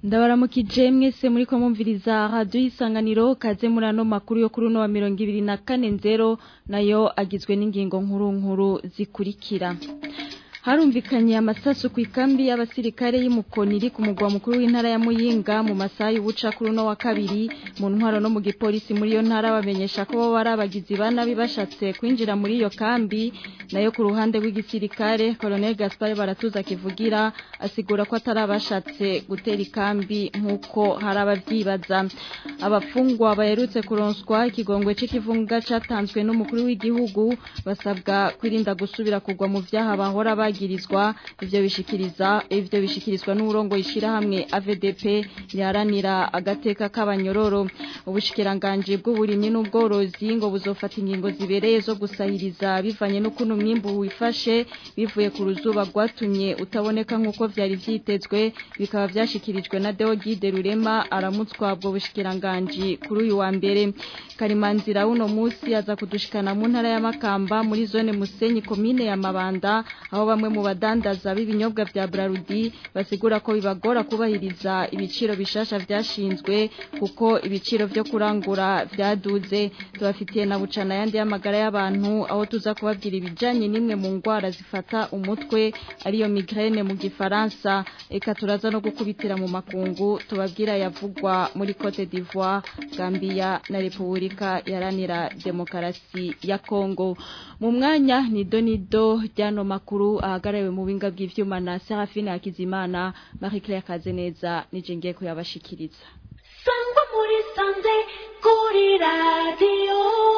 Ndabaramukije mwese muri ko mumviriza radio Isanganiro kaze murano makuru yo kuri no wa 2440 nayo agizwe n'ingingo nkuru zikurikira. Harumvikanye amasasu ku ikambi y'abasirikare y'Imukoniri ku mugwa mukuru w'intara ya Muyinga mu masaha y'ubuca kuri no wa kabiri mu ntwaro no mu gipolisi muri yo ntara bamenyesha ko bo barabagizi banabi bashatse kwinjira muri iyo kambi nayo ku ruhande rw'igisirikare Colonel Gaspard Baratuza kivugira asigura ko atarabashatse gutera ikambi nkuko harabavyibaza. Abafungwa baherutse kuronswa ikigongwe c'ikivunga catanzwe n'umukuru w'igihugu basabwa kwirinda gusubira kugwa mu vyaha bahora bagirizwa ivyo bishikirizwa n'uburongo ishira hamwe AVDP yaranira agateka k'abanyororo. Ubushikiranganje bw'uburimyi n'ubworozi ngo buzofata ingingo zibereye zo gusahiriza bivanye n'ukuntu mwimbu wifashe bivuye ku ruzuba rwatumye utaboneka nkuko vyari vyitezwe bikaba vyashikirijwe na Deogide Rurema aramutswa bwo bushikiranganje kuri uyu wa mbere. Karimanzira uno musi aza kudushikana mu ntara ya Makamba muri zone Musenyi komine ya Mabanda aho bamwe mu badandaza b'ibinyobwa vya Brarudi basigura ko bibagora kubahiriza ibiciro bishasha vyashinzwe kuko ibiciro vyo kurangura vyaduze. Tubafitiye na bucana yandi y'amagara y'abantu aho tuza kubabwira ibijanye nimwe mu ngwara zifata umutwe ariyo migraine mu gifaransa. Eka turaza no gukubitira mu makungu tubabwira yavugwa muri Cote d'Ivoire, Gambia na Republika Iharanira Demokarasi ya Kongo. Mu mwanya ni donido ryano makuru ahagarawe mu binga bw'ivyuma na Serafine Hakizimana. Marie Claire Kazeneza nije ngiye kuyabashikiriza. Sangwa muri sanze kuri radio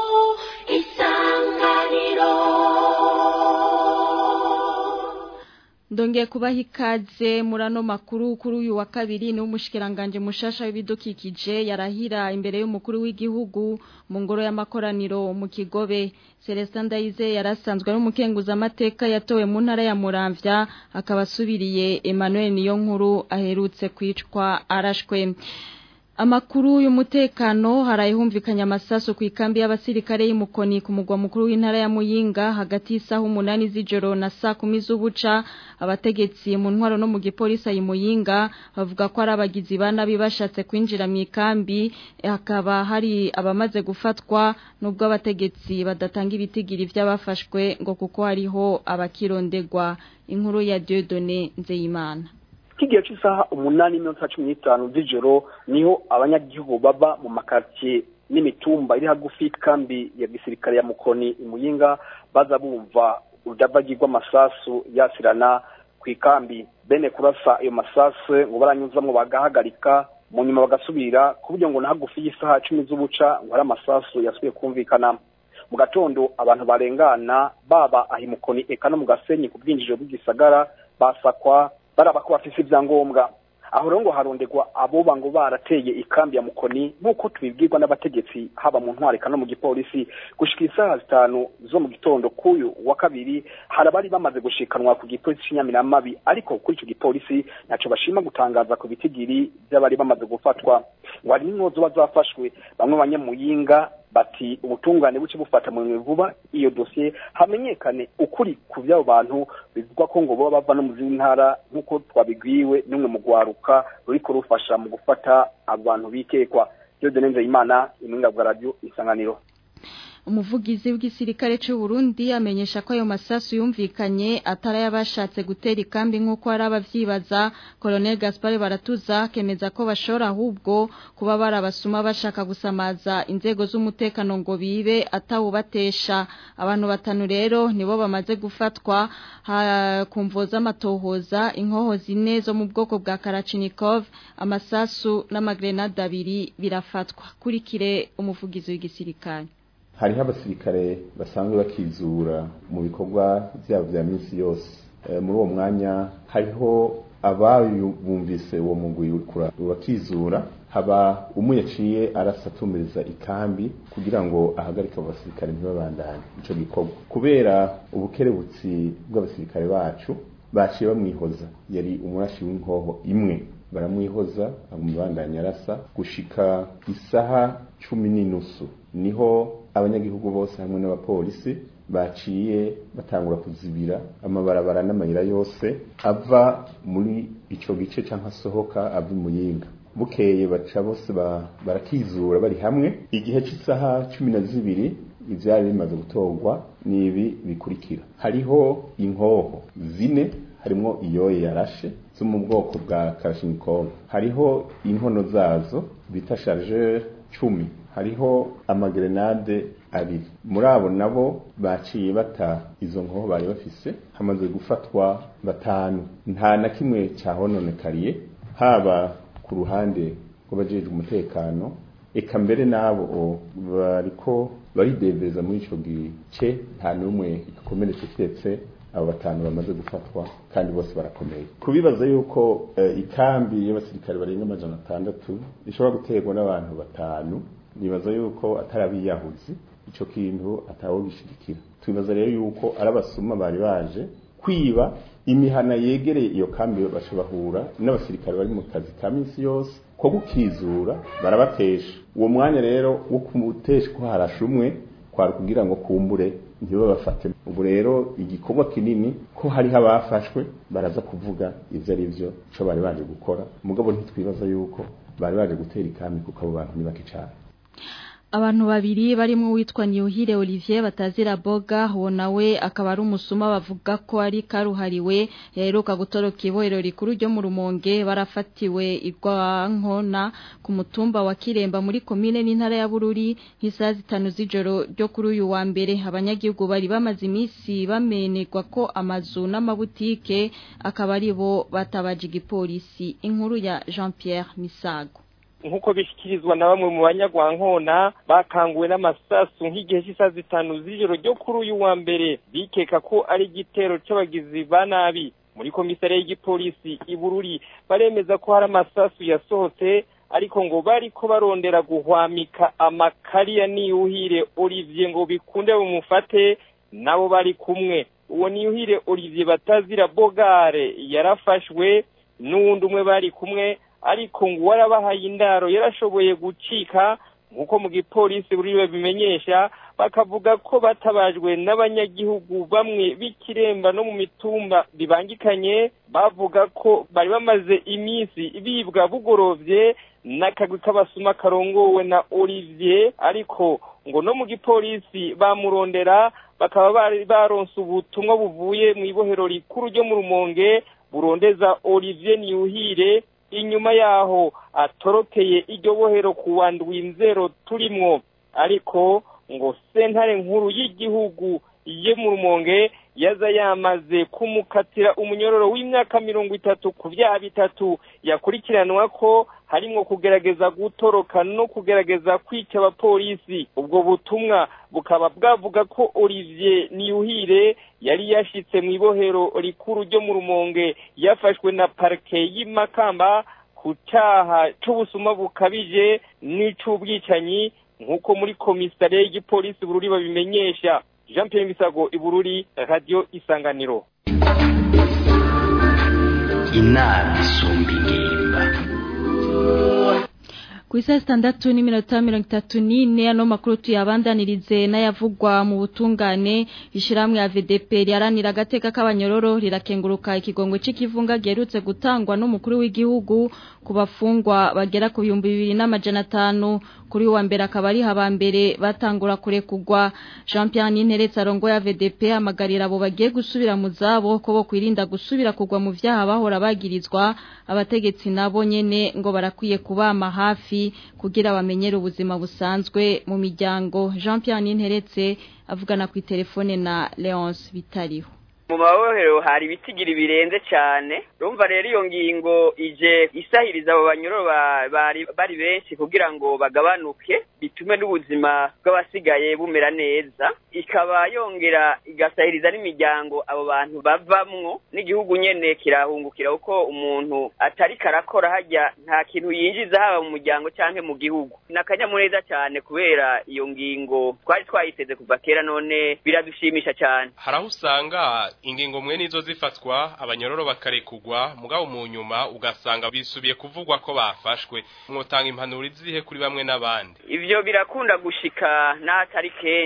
Isanganiro. Ndongeye kubaha ikaze murano makuru kuri uyu wa kabiri ni umushikiranganje mushasha w'ibidukikije yarahira imbere y'umukuru w'igihugu mu ngoro y'amakoraniro mu Kigobe. Celestin Ndayize yarasanzwe ari umukenguza amateka yatowe mu ntara ya Muramvya akabasubiriye Emmanuel Niyonkuru aherutse kwicwa arashwe. Amakuru y'umutekano harayihumvikanya amasaso ku ikambi y'abasirikare y'Imukoni ku mugwa mukuru w'intara ya Muyinga hagati y'isaha 8 z'ijoro na saa 10 z'ubuca. Abategetsi mu ntwaro no mu gipolisi y'Imuyinga bavuga ko arabagizi banabi bashatse kwinjira mu ikambi hakaba hari abamaze gufatwa nubwo abategetsi badatanga ibitigiri vy'abafashwe ngo kuko hariho abakirondegwa. Inkuru ya Dieudonné Nzeyimana. Kigiye cy'isaha 8:15 z'ijoro niho abanyagihugu baba mu makartie n'imitumba iri hagufi kambi ya gisirikare ya Mukoni Imuyinga baza bumva udabagirwa masasu yasirana ku ikambi bene kurasa ayo masasu ngo baranyuzamwe bagahagarika mu nyuma bagasubira kuburyo ngo na hagufi y'isaha 10 z'ubuca ngo ari amasasu yasubiye kumvikana. Mu gatondo abantu barengana baba ahimukoni eka no mu Gasenyi ku bwinjiro bw'igisagara basakwa baraba ko bafise ivyangombwa. Aho rero ngo harondegwa abo bango barateye ikambi ya Mukoni nkuko tubibwirwa n'abategetsi haba mu ntwari kana mu gipolisi gushika isaha 5 zo mu gitondo kuyu wa kabiri harabari bamaze gushikanwa ku gipolisi cy'Inyamiramabi ariko kuri ico gipolisi naco bashima gutangaza ku bitigiri by'abari bamaze gufatwa. Wari n'inkozo bazafashwe bamwe banyamuyinga bati ubutungane buce bufata mu vuba iyo dossier hamenyekane ukuri ku byabo bantu bivugwa ko ngo bo bava no mu zintara nkuko twabigwiwe nimwe mu gwaruka ruriko rufasha mu gufata abantu bikekwa. Dieudonné Nzeyimana, Iminga bwa radio Isanganiro. Umuvugizi w'igisirikare cy'u Burundi amenyesha ko ayo masasu yumvikanye atarayabashatse gutera ikambi nkuko arabavyibaza. Colonel Gaspard Baratuza kemeza ko bashora ahubwo kuba barabasuma bashaka gusamaza inzego z'umutekano ngo bibe atawubatesha. Abantu batanu rero nibo bamaze gufatwa kumvoza amatohoza inkoho zine zo mu bwoko bwa Kalachnikov amasasu n'amagrenade 2 birafatwa. Kurikire umuvugizi w'igisirikare. Hariho abasirikare basanzwe bakizura mu bikorwa byabo bya minsi yose. Muri uwo mwanya hariho abayumvise uwo mugwi urakizura haba umuyaciye arasatumiriza ikambi kugira ngo ahagarike abasirikare ntibabandanye ico gikorwa. Kubera ubukerebutsi bw'abasirikare bacu baciye bamwihoza yari umurashi w'inkoho imwe baramwihoza amubandanya arasa gushika isaha 10:30 niho abanyagihugu bose hamwe n'abapolisi baciye batangura kuzibira amabarabara n'amayira yose ava muri ico gice canka sohoka ava Muyinga. Bukeye baca bose barakizura bari hamwe. Igihe cy'isaha 12 ivyari bimaze gutorwa nibi bikurikira: hariho inkoho zine, harimo iyoye yarashe zo mu bwoko bwa Kalashnikov, hariho inkono zazo bita chargeur 10, hariho amagrenade abiri. Muri abo nabo baciye bata izo nkoho bari bafise, hamaze gufatwa batanu. Nta na kimwe cyahononekariye, haba ku ruhande rw'abajejwe umutekano, eka mbere nabo bariko baridebeza muri ico gice, nta numwe ikomeretse kiretse abo batanu bamaze gufatwa kandi bose barakomeye. Kubibaza yuko ikambi y'abasirikare barenga 600 ishobora guterwa n'abantu batanu, nibaza yuko atarabiyahuzi, ico kintu atawo bishigikira. Tubibaza rero yuko arabasuma bari baje kwiba imihana yegereye iyo kambi, bashobahura n'abasirikare bari mu kazi ka minsi yose ko gukizura, barabatesha. Uwo mwanya rero wo kumutesha ko harashumwe kwari kugira ngo kumbure ntibo bafate. Ubu rero igikorwa kinini ko hari habafashwe, baraza kuvuga ivyo ari byo cyo bari baje gukora. Mugabo ntitwibaza yuko bari baje gutera ikambi kuko abo bantu ni bake cyane. Abantu babiri barimo witwa Niyuhire Olivier batazira boga, uwo nawe akaba ari umusuma bavuga ko ari karuhariwe yaheruka gutoroka ibohero rikuru ryo mu Rumonge. Barafatiwe igwa nkona ku mutumba wa Kiremba muri komine n'intara ya Bururi nk'isaha 5 z'ijoro ryo kuri uyu wa mbere. Abanyagihugu bari bamaze iminsi bamenegwa ko amazu n'amabutike akaba ari bo batabaje igipolisi. Inkuru ya Jean-Pierre Misago. Nkuko bishikirizwa na bamwe mu banyagwankona bakanguwe n'amasasu nk'igihe cy'isaha 5 z'ijoro ryo kuri uyu wa mbere, bikeka ko ari igitero cy'abagizi ba nabi. Muri komisariya y'igipolisi Ibururi baremeza ko hari amasasu yasohotse, ariko ngo bari ko barondera guhwamika amakari ya Niyuhire Olivier ngo bikunde bumufate nabo bari kumwe. Uwo Niyuhire Olivier batazira Bogare yarafashwe n'uwundi umwe bari kumwe, ariko ngo warabahaye indaro yarashoboye gucika. Nkuko mu gipolisi buri babimenyesha, bakavuga ko batabajwe n'abanyagihugu bamwe b'Ikiremba no mu mitumba bibangikanye, bavuga ko bari bamaze iminsi bibwa bugorovye n'akagwi k'abasuma karongowe na Olivier, ariko ngo no mu gipolisi bamurondera, bakaba bari baronse ubutumwa buvuye mu ibohero rikuru ryo mu Rumonge burondeza Olivier Niyuhire. Inyuma yaho atorokeye iryo bohero kuwa Ndwinzero turimwo, ariko ngo sentare nkuru y'igihugu ye mu Rumonge yaza yamaze kumukatira umunyororo w'imyaka 30 ku byaha bitatu yakurikiranwa ko harimo kugerageza gutoroka no kugerageza kwica abapolisi. Ubwo butumwa bukaba bwavuga ko Olivier Niyuhire yari yashitse mu ibohero rikuru ryo mu Rumonge yafashwe na parke y'Imakamba ku cyaha cy'ubusuma bukabije n'icubwicanyi, nkuko muri komisariya y'igipolisi Bururi babimenyesha. Jean-Pierre Misago, Ibururi, Radio Isanganiro. Inama isumba ingimba. Kuisa 6:34 ano makuru tuyabandanirize n'ayavugwa mu butungane. Ishiramwe ya VDP ryaranira agateka k'abanyororo rirakenguruka ikigongwe c'ikivunga gerutse gutangwa n'umukuru w'igihugu ku bafungwa bagera ku 2500. Kuri wa mbere akaba ari habambere batangura kurekugwa. Jean-Pierre Ninteretse arongo ya VDP amagarira abo bagiye gusubira mu zabo ko bo kwirinda gusubira kugwa mu vyaha bahora bagirizwa. Abategetsi nabo nyene ngo barakwiye kubama hafi kugira bamenyere ubuzima busanzwe mu miryango. Jean-Pierre Ninteretse avugana ku telefone na Leonce Bitariho. Mu mabohero hari bitigiri birenze cyane, urumva rero iyo ngingo ije isahiriza abo banyororo bari benshi kugira ngo bagabanuke, bitume n'ubuzima bw'abasigaye bumera neza, ikaba yongera igasahiriza n'imiryango abo bantu bavamwo, n'igihugu nyene kirahungukira uko umuntu atari karakora hajya nta kintu yinjiza haba mu muryango canke mu gihugu. Nakanyamuneza cyane kubera iyo ngingo twari twayiteze kuva kera, none biradushimisha cyane. Harahusanga ingingo mwe nizo zifatwa abanyororo bakarekugwa, mugabo mu nyuma ugasanga bisubiye kuvugwa ko bafashwe. Mwotanga impanuro izihe kuri bamwe n'abandi? Ivyo birakunda gushika n'atari kenshi,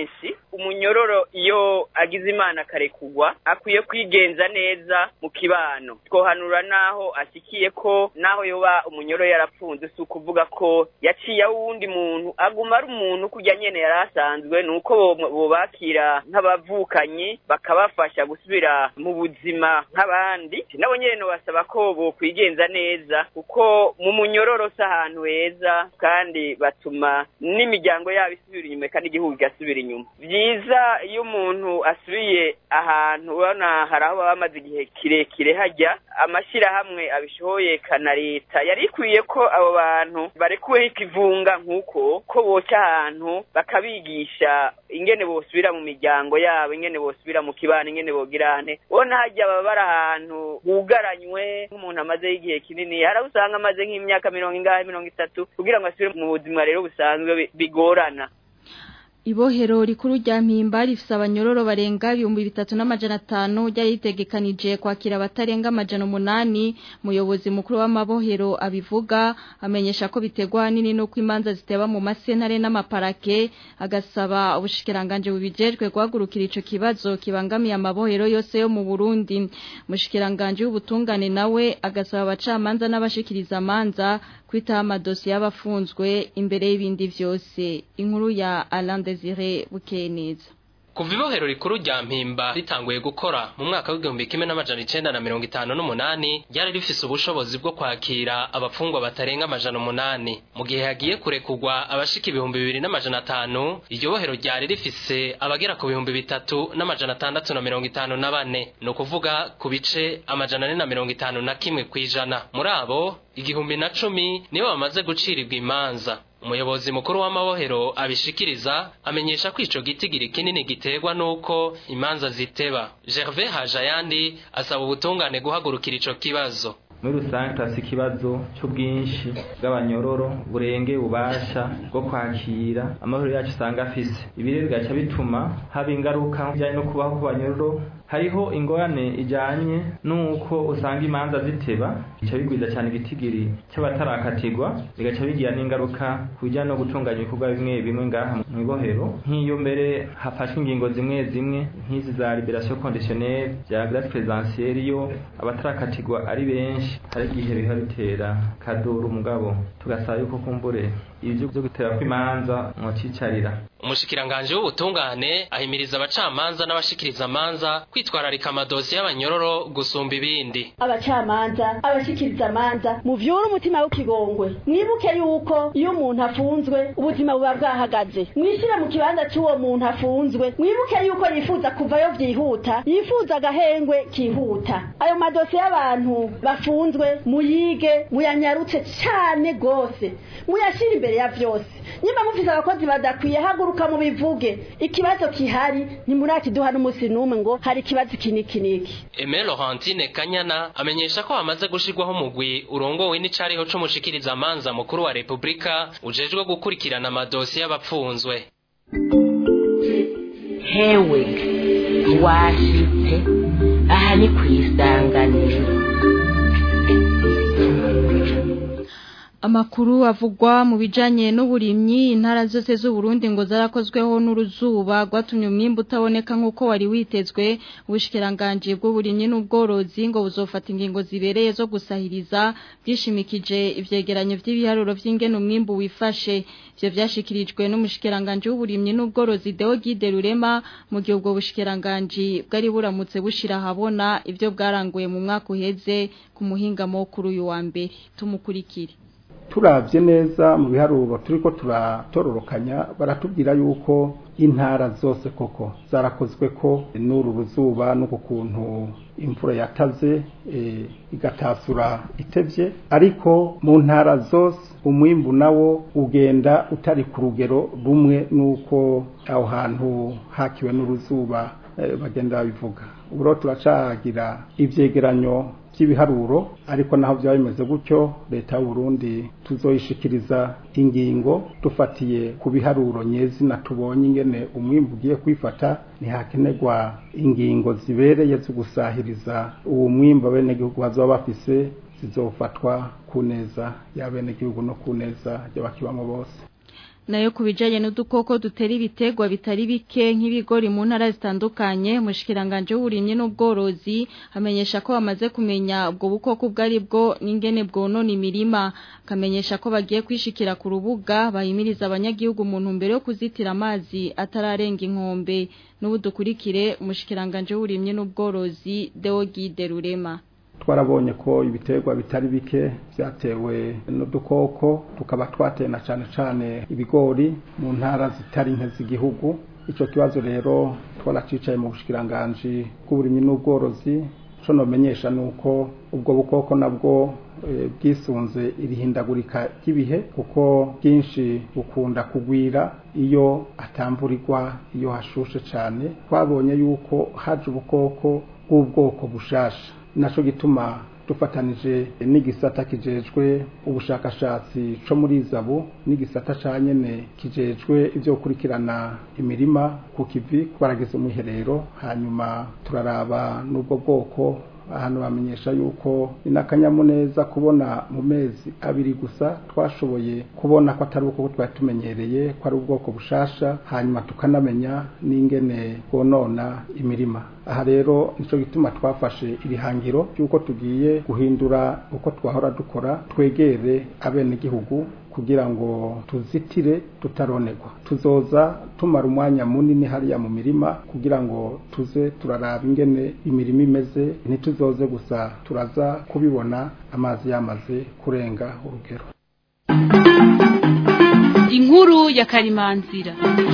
umunyororo iyo agize imana akarekugwa akwiye kwigenza neza mu kibano twohanura naho ashikiye ko naho yoba umunyororo yarapfunze si ukuvuga ko yaciye wundi muntu aguma ari umuntu kujya nyene yarasanzwe nuko bobakira nk'abavukanyi bakabafasha gusubira mu buzima nk'abandi nabo nyene no basaba ko bo kwigenza neza kuko mu munyororo sa ahantu heza kandi batuma n'imiryango yabo isubira inyuma kandi igihugu gasubira inyuma byiza iyo umuntu asubiye ahantu ubona hari aho bamaze igihe kirekire hajya amashirahamwe abishoboye kana leta yari ikwiye ko abo bantu barekuweho ikivunga nk'uko ko boca ahantu bakabigisha ingene bosubira mu miryango yabo ingene bosubira mu kibano ingene bogirane ubona hajya baba bari ahantu hugaranywe nk'umuntu amaze igihe kinini hari usanga amaze nk'imyaka 30 kugira ngo asubire mu buzima rero busanzwe bigorana. Ibohero rikuru rya Mpimba rifise abanyororo barenga 3500 ryari ritegekanije kwakira abatarenga 800 muyobozi mukuru w'amabohero abivuga amenyesha ko bitegwa nini no kwimanza ziteba mu masentare n'amaparake agasaba ubushikiranganje bubijejwe guhagurukira ico kibazo kibangamiye amabohero yose yo mu Burundi mushikiranganje w'ubutungane nawe agasaba abacamanza n'abashikiriza amanza kwita amadosiye y'abafunzwe imbere y'ibindi vyose inkuru ya Alain Desire Bukeneza. Kuva ibohero rikuru rya Mpimba ritanguye gukora mu mwaka w'1958 ryari rifise ubushobozi bwo kwakira abafungwa batarenga 800 mu gihe hagiye kurekugwa abashika 2500 iryo bohero ryari rifise abagera ku 3654 no kuvuga ku bice 451 kwijana muri abo 1010 nibo bamaze gucirirwa imanza. Umuyobozi mukuru w'amabohero abishikiriza amenyesha ko ico gitigiri kinini giterwa nuko imanza ziteba. Gervais Hajayandi asaba ubutungane guhagurukira ico kibazo. Muri rusange tasi kibazo cy'ubwinshi bw'abanyororo burenge ubasha bwo kwakira amahoro yacu sanga afise ibire bigaca bituma haba ingaruka bijanye no kubaho ku banyororo hariho ingorane ijanye nuko usanga imanza ziteba bica bigwiza cyane igitigiri cy'abatarakatirwa bigaca bigira n'ingaruka kujya no gutunganya ibikorwa bimwe ngaha mu ibohero nk'iyo mbere hafashwe ingingo zimwe nk'izi za liberation conditionnelle ya grâce présidentielle yo abatarakatirwa ari benshi hari igihe biha bitera kaduru mugabo tugasaba yuko kumbure ibyo byo gutera kwimanza mu cicarira. Umushikiranganje w'ubutungane ahimiriza abacamanza n'abashikiriza amanza kwitwararika amadosiye y'abanyororo gusumba ibindi. Abacamanza abashikiriza amanza mu vyura umutima w'ikigongwe mwibuke yuko iyo umuntu afunzwe ubuzima buba bwahagaze mwishira mu kibanza cy'uwo muntu afunzwe mwibuke yuko yifuza kuvayo vyihuta yifuza agahengwe kihuta ayo madosiye y'abantu bafunzwe muyige muyanyarutse cyane gose muyashira imbere ya vyose nyuma mufise abakozi badakwiye haguruka mu bivuge ikibazo kihari ni murakiduha n'umusi numwe ngo hari kibazo kiniki. Aimé Laurentine Kanyana amenyesha ko hamaze gushirwaho mugwi urongowe n'icariho c'umushikiriza amanza mukuru wa Republika ujejwe gukurikirana amadosiye y'abapfunzwe. Hewe washitse aha ni kwisanganira. Amakuru avugwa mu bijanye n'uburimyi intara zose z'u Burundi ngo zarakozweho n'uruzuba rwatumye umwimbu utaboneka nkuko wari witezwe ubushikiranganje bw'uburimyi n'ubworozi ngo buzofata ingingo zibereye zo gusahiriza byishimikije ivyegeranyo vy'ibiharuro vy'ingene umwimbu wifashe ivyo vyashikirijwe n'umushikiranganje w'uburimyi n'ubworozi Deogide Rurema mu gihe ubwo bushikiranganje bwari buramutse bushira habona ivyo bwaranguye mu mwaka uheze ku muhingamo kuri uyu wa mbere tumukurikire. Turavye neza mu biharuro turiko turatororokanya baratubwira yuko intara zose koko zarakozwe ko n'uru ruzuba no kukuntu imvura yataze igatasura itevye ariko mu ntara zose umwimbu nawo ugenda utari ku rugero rumwe nuko aho hantu hakiwe n'uruzuba bagenda babivuga uburo turacagira ivyegeranyo by'ibiharuro ariko naho byaba bimeze gutyo leta y'u Burundi tuzoyishikiriza ingingo dufatiye ku biharuro nyezina tubonye ingene umwimbu ugiye kwifata ntihakenerwa ingingo zibereye zo gusahiriza uwo mwimbu abenegihugu bazoba bafise zizofatwa ku neza y'abenegihugu no ku neza y'abakibamo bose. nayo kubijanye n'udukoko dutera ibitegwa bitari bike nk'ibigori mu ntara zitandukanye mushikiranganje w'uburimyi n'ubworozi amenyesha ko bamaze kumenya ubwo bukoko bwari bwo n'ingene bwonona imirima kamenyesha ko bagiye kwishikira ku rubuga bahimiriza abanyagihugu mu ntumbero yo kuzitira amazi atararenga inkombe n'ubudukurikire mushikiranganje w'uburimyi n'ubworozi Deogide Rurema. Twarabonye ko ibiterwa bitari bike byatewe n'udukoko tukaba twateye na cyane ibigori mu ntara zitari nke z'igihugu. Ico kibazo rero twaracicaye mu bushikiranganje bw'uburimyi n'ubworozi co nomenyesha nuko ubwo bukoko nabwo bwisunze irihindagurika ry'ibihe kuko byinshi bukunda kugwira iyo atamburirwa iyo hashushe cyane. Twabonye yuko haje ubukoko bw'ubwoko bushasha naco gituma dufatanije n'igisata kijejwe ubushakashatsi co muri Zabu n'igisata canyene kijejwe ivyo gukurikirana imirima ku kivi barageze umwiherero hanyuma turaraba n'ubwo bwoko ahantu bamenyesha yuko inakanyamuneza kubona mu mezi abiri gusa twashoboye kubona ko atari uko twari tumenyereye ko ari ubwoko bushasha hanyuma tukanamenya n'ingene bwonona imirima. Aha rero nico gituma twafashe irihangiro yuko tugiye guhindura uko twahora dukora twegere abene gihugu kugira ngo tuzitire tutaronegwa. Tuzoza tumara umwanya munini hariya mu mirima kugira ngo tuze turaraba ingene imirima imeze, ntituzoze gusa turaza kubibona amazi yamaze kurenga urugero. Inkuru ya Karimanzira.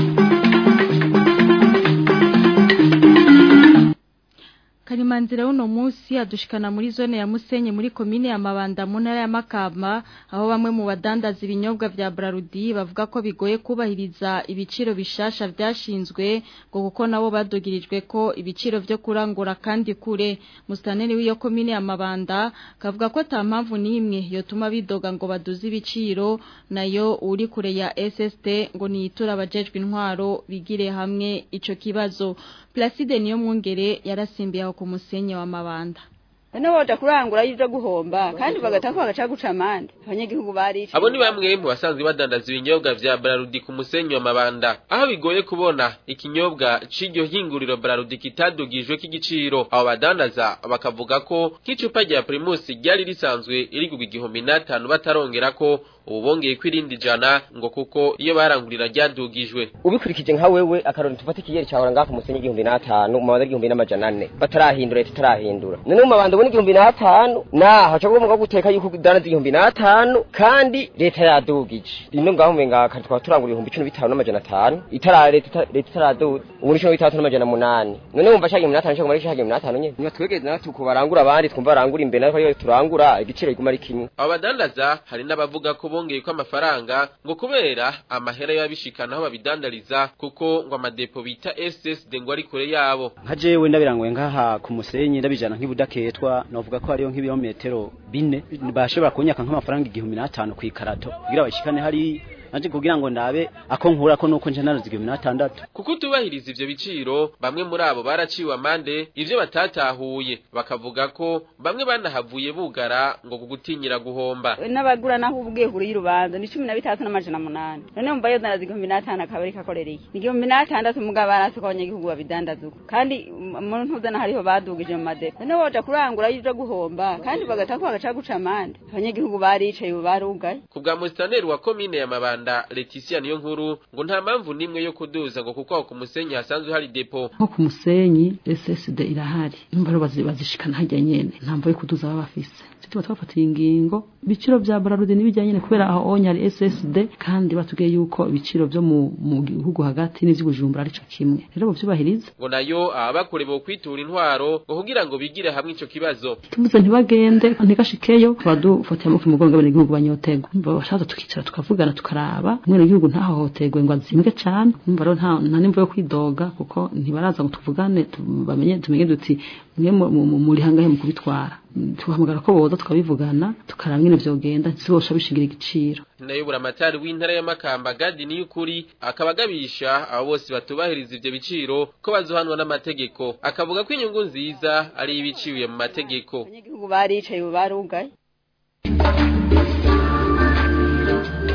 Karimanzira uno musi adushikana muri zone ya Musenye muri komine ya Mabanda mu ntara ya Makamba aho bamwe mu badandaza ibinyobwa vya Brarudi bavuga ko bigoye kubahiriza ibiciro bishasha vyashinzwe ngo kuko nabo badogirijwe ko ibiciro vyo kurangura kandi kure. Mustaneri w'iyo komine ya Mabanda kavuga ko ata mpamvu nimwe yotuma bidoga ngo baduze ibiciro nayo uri kure ya SST ngo niyitura abajejwe intwaro bigire hamwe ico kibazo. Placide niyo mwongere yarasimbiye aho ku Musenye wa Mabanda. None woja kurangura y'ivyo guhomba kandi bagatako bagaca guca amande abanyagihugu bari. Abo ni bamwe mu basanzwe badandaza ibinyobwa vya Brarudi ku Musenyi wa Mabanda aho bigoye kubona ikinyobwa c'iryo hinguriro Brarudi kitadugijwe k'igiciro. Abo badandaza bakavuga ko nk'icupa rya Primus ryari risanzwe iri ku 1500 batarongera ko ubongeye kwirindi jana ngo kuko iyo barangurira ryadugijwe. Ubikurikije nka wewe akaronto tufate kiyeri cyahora ngaka Musenyi 1500 mu mabanda 1400 batarahindura tutarahindura. None mu mabanda 1500 naho cyo ngombwa guteka yuko danazi 1500 kandi leta yadugije. Ino ngaho menga katwa turangura 15,500 itara leta itaraduze ubu ni 3,800. None umva shage 1500 cyo muri shage 1500 nye. Niba twegeze natwe kubarangura abandi twumva barangura imbere ariko turangura igiciro iguma ari kimwe. Abadandaza hari n'abavuga ko bongeye ko amafaranga ngo kubera amahera y'abishikana aho babidandariza kuko ngo amadepo bita SSD ngo ari kure yabo. Hajewe ndabirangwe ngaha ku Musenyi ndabijana nk'ibudaketwa novuga ko hariyo nk'ibirometero 4 bashobora kunyaka nk'amafaranga 1500 ku ikarato kugira bashikane hari nanje kugira ngo ndabe ako nkura ko nuko nje narazigwe 16 kuko tubahiriza ivyo biciro bamwe muri abo baraciwe amande ivyo batatahuye bakavuga ko bamwe banahavuye bugara ngo kugutinyira guhomba n'abagura naho ubwiye kuri y'urubanza ni 13,800 none umva yo narazigwe 1500 akabari kakorereye ni 1600 mugaba barasokonye igihugu babidandazuko kandi mu ntuzana hariho badugije mu madepo none woja kurangura y'ivyo guhomba kandi bagatako bagaca guca amande abanyagihugu baricaye barugaye kubwa mustaneri wa komine ya Mabanda Leticia niyo nkuru ngo nta mpamvu nimwe yo kuduza ngo kuko ku Musenyi hasanzwe hari depo nko ku Musenyi SSD irahari imbaro bazishikana hajya nyene ntambo yo kuduza babafise tuba twafatiye ingingo biciro vya Brarudi nibijyanye ne kubera aho onyari SSD kandi batubwiye yuko ibiciro byo mu gihugu hagati n'ivy'ubujumbura ari cyo kimwe rero byubahiriza ngo nayo abakore bo kwitura intwaro ngo kugira ngo bigire hamwe ico kibazo tuvuze ntibagende ntigashikeyo twadufatiye mu kimugonga bene igihugu banyotegwa bashaza tukicara tukavugana tukaraba mwene igihugu ntahohotegwe ngo azimbwe cyane umva rero nta nimvo yo kwidoga kuko ntibaraza ngo tuvugane tumenye duti mwe muri hangahe mu kubitwara tuhamagara ko boza tukabivugana tukaraba nyine vyogenda zibosha bishigira igiciro nayo buramatari w'intara ya Makamba Gadi ni ukuri akabagabisha abo bose batubahiriza ivyo biciro ko bazohanwa n'amategeko akavuga ko inyungu nziza ari ibiciwe mu mategeko abanyagihugu baricaye barugaye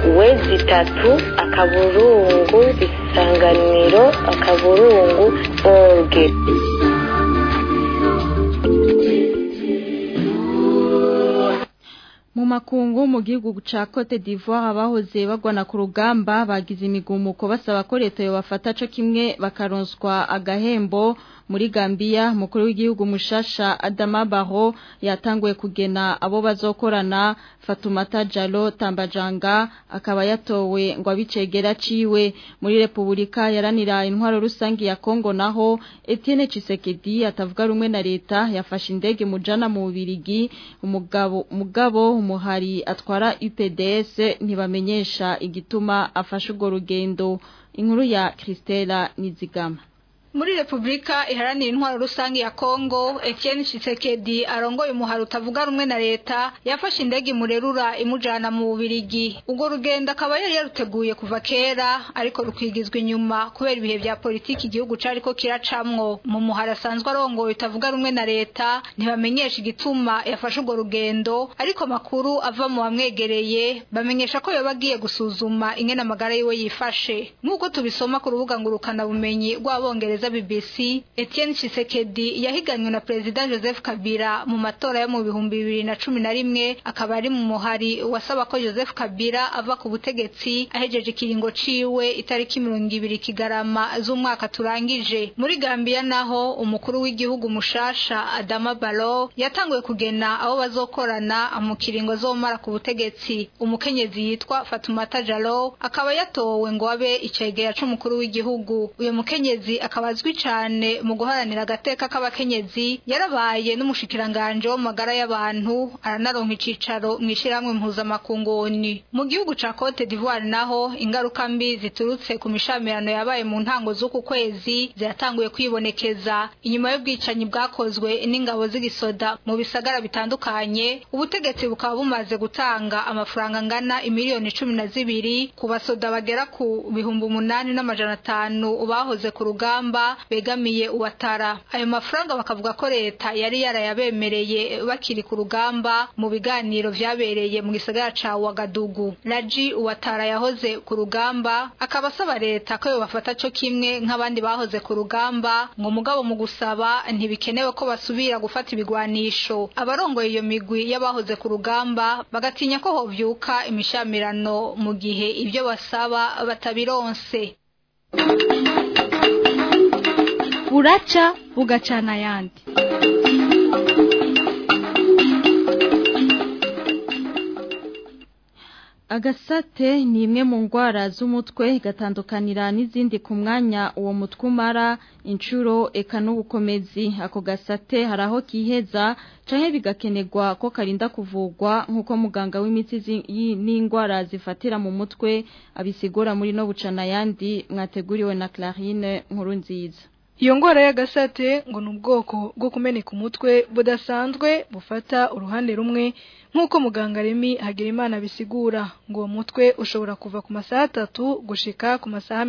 www.isanganiro.org. Mu makungu mu gihugu ca Cote d'Ivoire abahoze bagwana ku rugamba bagize imigumuko basaba ko leta yo bafata co kimwe bakaronswa agahembo. Muri Gambia mukuru w'igihugu mushasha Adama Barrow yatanguye kugena abo bazokorana. Fatoumata Jallow Tambajanga akaba yatowe ngo abicegera ciwe. Muri Republika yaranira intwaro rusangi ya Kongo naho Etienne Tshisekedi atavuga rumwe na leta yafashe indege mujana mu Bubiligi. Umugabo umuhari atwara UPDS ntibamenyesha igituma afashe urwo rugendo. Inkuru ya Christella Nizigama. Muri Republika iharanira intwaro rusangi ya Kongo, Etienne Tshisekedi arongoye umuhari utavuga rumwe na leta yafashe indege murerura imujana mu Bubiligi. Ubwo rugendo akaba yari yaruteguye kuva kera ariko rukigizwa inyuma kubera ibihe bya politiki igihugu cariko kiracamwo. Mu muhari asanzwe arongoye utavuga rumwe na leta ntibamenyesha igituma yafashe ubwo rugendo, ariko makuru ava mu bamwegereye bamenyesha ko yobagiye gusuzuma ingene amagara yiwe yifashe. Nkuko tubisoma ku rubuga ngurukana bumenyi rw'abongereza BBC, Etienne Tshisekedi yahiganywe na President Joseph Kabila mu matora yo mu 2011 akaba ari mu muhari wasaba ko Joseph Kabila ava ku butegetsi ahejeje ikiringo ciwe itariki 20 Kigarama z'umwaka turangije. Muri Gambia naho umukuru w'igihugu mushasha Adama Barrow yatanguye kugena abo bazokorana mu kiringo zomara ku butegetsi. Umukenyezi yitwa Fatoumata Jallow akaba yatowe ngo abe icegera c'umukuru w'igihugu. Uyo mukenyezi akaba azwi cyane mu guharanira agateka k'abakenyezi, yarabaye n'umushikiranganje wo magara y'abantu, aranaronka icicaro mwishyiramwe mpuzamakungoni. Mu gihugu ca Cote d'Ivoire naho ingaruka mbi ziturutse ku mishamirano yabaye mu ntango z'uku kwezi ziratanguye kwibonekeza. Inyuma y'ubwicanyi bwakozwe n'ingabo z'igisoda mu bisagara bitandukanye, ubutegetsi bukaba bumaze gutanga amafaranga angana imiliyoni 12 ku basoda bagera ku 8,500 bahoze ku rugamba begamiye Uwatara. Ayo mafaranga bakavuga ko leta yari yarayabemereye bakiri ku rugamba mu biganiro vyabereye mu gisagara ca Ouagadougou. Laji Uwatara yahoze ku rugamba akaba asaba leta ko yobafata co kimwe nk'abandi bahoze ku rugamba, ngo mugabo mu gusaba ntibikenewe ko basubira gufata ibigwanisho. Abarongoye iyo migwi y'abahoze ku rugamba bagatinya ko hovyuka imishamirano mu gihe ibyo basaba batabironse. Buraca bugacana yandi. Agasate ni imwe mu ngwara z'umutwe gatandukanira n'izindi ku mwanya uwo mutwe umara inshuro eka n'ubukomezi. Ako gasate haraho kiheza canke bigakenerwa ko karinda kuvugwa nk'uko muganga w'imitsi n'ingwara zifatira mu mutwe abisigura muri no bucana yandi mwateguriwe na Clarine Nkurunziza. Iyo ngwara y'agasate ngo n'ubwoko bwo kumeneka umutwe budasanzwe bufata uruhande rumwe nk'uko muganga Remi Hagerimana bisigura ngo uwo mutwe ushobora kuva ku masaha 3 gushika ku masaha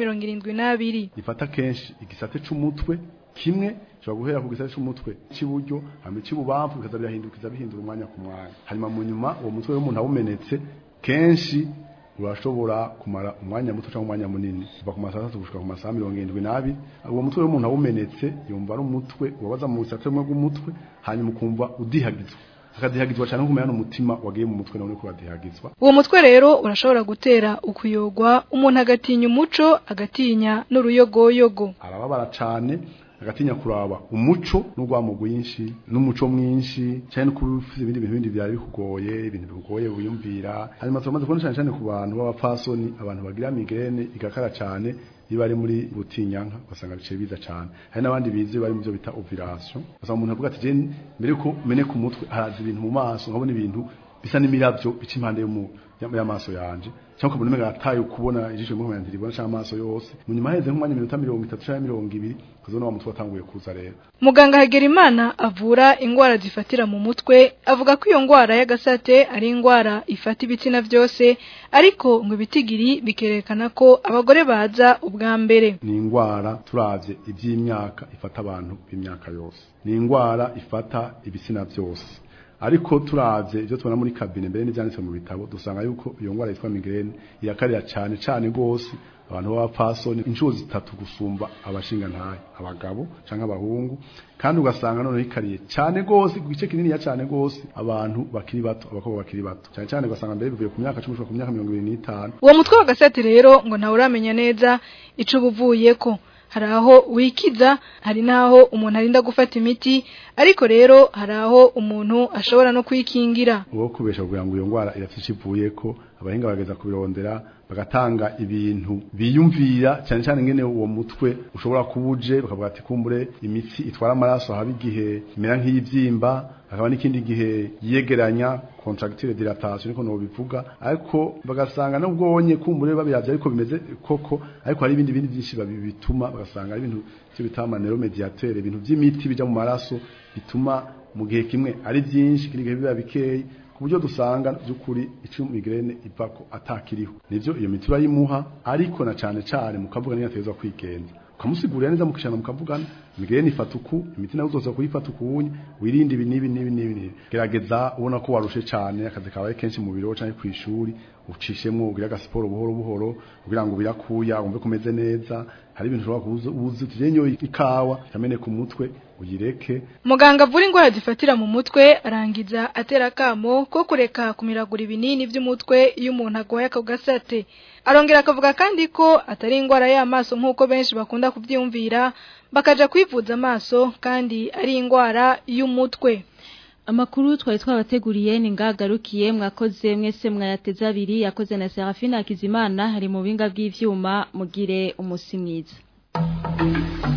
72. Ifata kenshi igisate c'umutwe kimwe cyo guhera ku gisate c'umutwe cy'iburyo hamwe cy'ububamfu bikazabihindukiza bihindura umwanya ku mwanya. Hanyuma mu nyuma uwo mutwe w'umuntu awumenetse kenshi urashobora kumara umwanya muto cyangwa umwanya munini kuva ku masaha 3 gushika ku masaha 72. Uwo mutwe w'umuntu awumenetse yumva ari umutwe ubabaza mu gisate bw'umutwe hanyuma ukumva udihagizwa akadihagizwa cyane kumenya n'umutima wagiye mu mutwe none ko badihagizwa. Uwo mutwe rero urashobora gutera ukuyogwa, umuntu agatinya umuco, agatinya n'uruyogoyogo. Arababara cyane agatinya kuraba umuco n'ugwamo gwinshi n'umuco mwinshi cyane kubufise ibindi bintu byari bikugoye, ibintu bikugoye buyumvira. Hanyuma tumaze kubona cyane ku bantu b'abapfasoni, abantu bagira migraine igakara cyane bari muri butinyanka basanga bice biza cyane. Hari nabandi bize bari mu byo bita ovulation. Basanga umuntu avuga ati je mbere ko mene ku mutwe haraza ibintu mu maso, nkabona ibintu bisa n'imiravyo bica impande y'amaso yanje. Cyangwa kubona mega ataye kubona ijisho mu mwanya ndibona cyangwa amaso yose. Mu nyuma heze nk'umwanya 30 cyangwa 20 kuzona wa mutwe watanguye kuza rero. Muganga Hagerimana avura ingwara zifatira mu mutwe, avuga ko iyo ngwara y'agasate ari ingwara ifata ibitsina byose, ariko ngo bitigiri bikerekana ko abagore baza ubwa mbere. Ni ingwara turavye iby'imyaka ifata abantu b'imyaka yose. Ni ingwara ifata ibitsina byose. ariko turavye ivyo tubona muri kabine mbere n'ivyanditswe mu bitabo dusanga yuko iyo ngwara yitwa migraine irakarira cyane gose abantu b'abapfasoni inshuro zitatu gusumba abashinga ntaye abagabo canke abahungu kandi ugasanga none ikariye cyane gose ku gice kinini ya cyane gose abantu bakiri bato abakobwa bakiri bato cyane ugasanga mbere bivuye ku myaka 10 ku myaka 25. Uwo mutwe wa gasete rero ngo nawe uramenya neza ico buvuyeko hari aho wikiza hari naho umuntu arinda gufata imiti ariko rero hari aho umuntu ashobora no kwikingira uwo kubesha kugira ngo iyo ngwara irafite ivuyeko abahinga bageza kubirondera bagatanga ibintu biyumvira cyane ngene uwo mutwe ushobora kubuje bakavuga ati kumbure imitsi itwara amaraso haba igihe imera nk'iyivyimba akaba n'ikindi gihe yegeranya contractile dilatation niko no bivuga ariko bagasanga nubwonye kumbure babiravye ariko bimeze koko ariko hari ibindi byinshi babituma bagasanga ari ibintu cyo bitama neuromediateur ibintu by'imiti bija mu maraso bituma mu gihe kimwe ari byinshi kiri gihe biba bikeyi kuburyo dusanga byukuri icyo migraine ipako atakiriho nivyo iyo miti bayimuha ariko na cyane mukavuga niyo atezwa kwigenza ukamusigurira neza mukishana mukavugana migraine ifata uku imiti nayo uzoza kuyifata ukunye wirinde ibi nibi gerageza ubona ko warushe cyane akazi kabaye kenshi mu biro cyangwa ku ishuri ucishemwo ugira agasiporo buhoro kugira ngo birakuya wumve kumeze neza hari ibintu ushobora kubuza utenyo ikawa kamene ku mutwe uyireke. Muganga avura ingwara zifatira mu mutwe arangiza atera kamo ko kureka kumiragura ibinini by'umutwe iyo umuntu agwaye akagasate arongera akavuga kandi ko atari ingwara y'amaso nkuko benshi bakunda kubyumvira bakaja kwivuza amaso kandi ari ingwara y'umutwe. Amakuru twari twabateguriye ni ngagarukiye mwakoze mwese mwayateza abiri yakoze na Serafina Akizimana hari mu binga bw'ivyuma mugire umusi mwiza.